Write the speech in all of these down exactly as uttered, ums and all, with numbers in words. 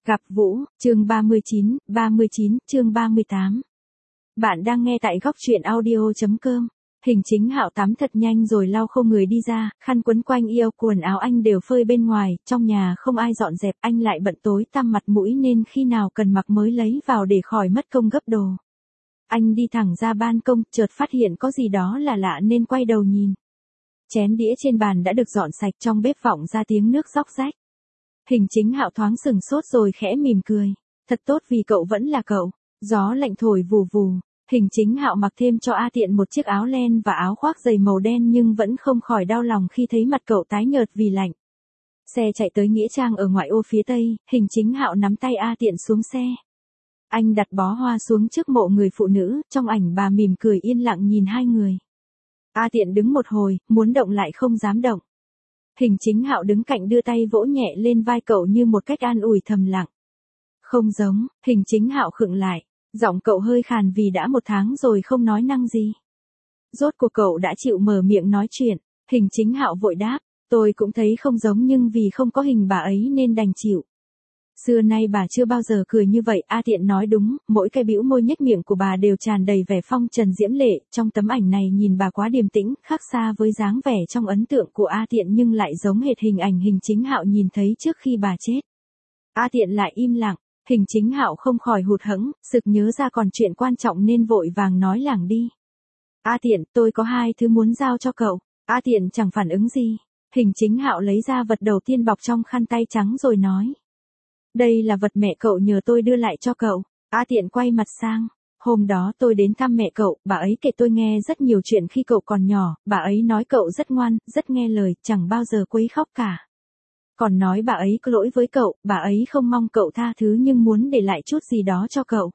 Gặp Vũ, chương ba mươi chín, ba mươi chín, chương ba mươi tám. Bạn đang nghe tại góc truyện audio chấm com. Hình Chính Hạo tắm thật nhanh rồi lau khô người đi ra, khăn quấn quanh eo, quần áo anh đều phơi bên ngoài, trong nhà không ai dọn dẹp, anh lại bận tối tăm mặt mũi nên khi nào cần mặc mới lấy vào để khỏi mất công gấp đồ. Anh đi thẳng ra ban công, chợt phát hiện có gì đó là lạ nên quay đầu nhìn. Chén đĩa trên bàn đã được dọn sạch, trong bếp vọng ra tiếng nước róc rách. Hình Chính Hạo thoáng sừng sốt rồi khẽ mỉm cười. Thật tốt vì cậu vẫn là cậu. Gió lạnh thổi vù vù. Hình Chính Hạo mặc thêm cho A Tiện một chiếc áo len và áo khoác dày màu đen nhưng vẫn không khỏi đau lòng khi thấy mặt cậu tái nhợt vì lạnh. Xe chạy tới nghĩa trang ở ngoại ô phía tây, Hình Chính Hạo nắm tay A Tiện xuống xe. Anh đặt bó hoa xuống trước mộ người phụ nữ, trong ảnh bà mỉm cười yên lặng nhìn hai người. A Tiện đứng một hồi, muốn động lại không dám động. Hình Chính Hạo đứng cạnh đưa tay vỗ nhẹ lên vai cậu như một cách an ủi thầm lặng. Không giống, Hình Chính Hạo khựng lại, giọng cậu hơi khàn vì đã một tháng rồi không nói năng gì. Rốt cuộc cậu đã chịu mở miệng nói chuyện. Hình Chính Hạo vội đáp, tôi cũng thấy không giống nhưng vì không có hình bà ấy nên đành chịu. Xưa nay bà chưa bao giờ cười như vậy. A Tiện nói đúng, mỗi cái bĩu môi nhếch miệng của bà đều tràn đầy vẻ phong trần diễm lệ, trong tấm ảnh này nhìn bà quá điềm tĩnh, khác xa với dáng vẻ trong ấn tượng của A Tiện nhưng lại giống hệt hình ảnh Hình Chính Hạo nhìn thấy trước khi bà chết. A Tiện lại im lặng, Hình Chính Hạo không khỏi hụt hẫng, sực nhớ ra còn chuyện quan trọng nên vội vàng nói lảng đi. A Tiện, tôi có hai thứ muốn giao cho cậu. A Tiện chẳng phản ứng gì. Hình Chính Hạo lấy ra vật đầu tiên bọc trong khăn tay trắng rồi nói. Đây là vật mẹ cậu nhờ tôi đưa lại cho cậu. A Tiện quay mặt sang. Hôm đó tôi đến thăm mẹ cậu, bà ấy kể tôi nghe rất nhiều chuyện khi cậu còn nhỏ, bà ấy nói cậu rất ngoan, rất nghe lời, chẳng bao giờ quấy khóc cả. Còn nói bà ấy có lỗi với cậu, bà ấy không mong cậu tha thứ nhưng muốn để lại chút gì đó cho cậu.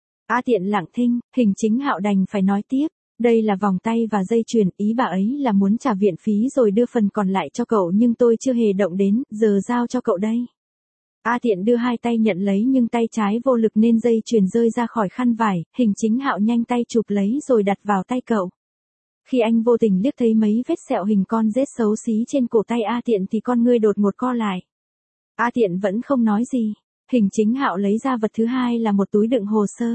A Tiện lặng thinh, Hình Chính Hạo đành phải nói tiếp. Đây là vòng tay và dây chuyền, ý bà ấy là muốn trả viện phí rồi đưa phần còn lại cho cậu nhưng tôi chưa hề động đến, giờ giao cho cậu đây. A Tiện đưa hai tay nhận lấy nhưng tay trái vô lực nên dây chuyền rơi ra khỏi khăn vải, Hình Chính Hạo nhanh tay chụp lấy rồi đặt vào tay cậu. Khi anh vô tình liếc thấy mấy vết sẹo hình con rết xấu xí trên cổ tay A Tiện thì con ngươi đột ngột co lại. A Tiện vẫn không nói gì. Hình Chính Hạo lấy ra vật thứ hai là một túi đựng hồ sơ.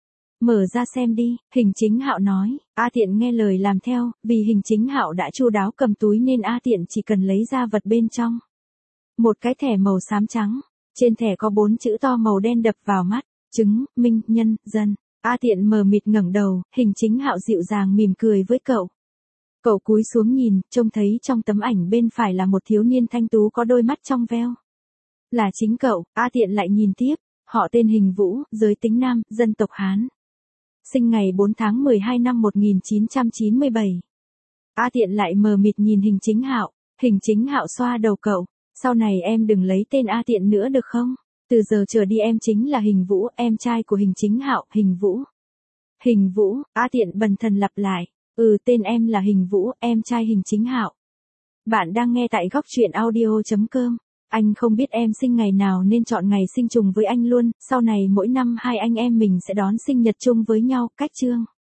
Mở ra xem đi, Hình Chính Hạo nói. A Tiện nghe lời làm theo, vì Hình Chính Hạo đã chu đáo cầm túi nên A Tiện chỉ cần lấy ra vật bên trong. Một cái thẻ màu xám trắng. Trên thẻ có bốn chữ to màu đen đập vào mắt, chứng, minh, nhân, dân. A Tiện mờ mịt ngẩng đầu, Hình Chính Hạo dịu dàng mỉm cười với cậu. Cậu cúi xuống nhìn, trông thấy trong tấm ảnh bên phải là một thiếu niên thanh tú có đôi mắt trong veo. Là chính cậu. A Tiện lại nhìn tiếp, họ tên Hình Vũ, giới tính nam, dân tộc Hán. Sinh ngày bốn tháng mười hai năm một nghìn chín trăm chín mươi bảy. A Tiện lại mờ mịt nhìn Hình Chính Hạo, Hình Chính Hạo xoa đầu cậu. Sau này em đừng lấy tên A Tiện nữa được không? Từ giờ trở đi em chính là Hình Vũ, em trai của Hình Chính Hạo, Hình Vũ. Hình Vũ, A Tiện bần thần lặp lại. Ừ, tên em là Hình Vũ, em trai Hình Chính Hạo. Bạn đang nghe tại góc truyện audio chấm com. Anh không biết em sinh ngày nào nên chọn ngày sinh trùng với anh luôn, sau này mỗi năm hai anh em mình sẽ đón sinh nhật chung với nhau, cách chương.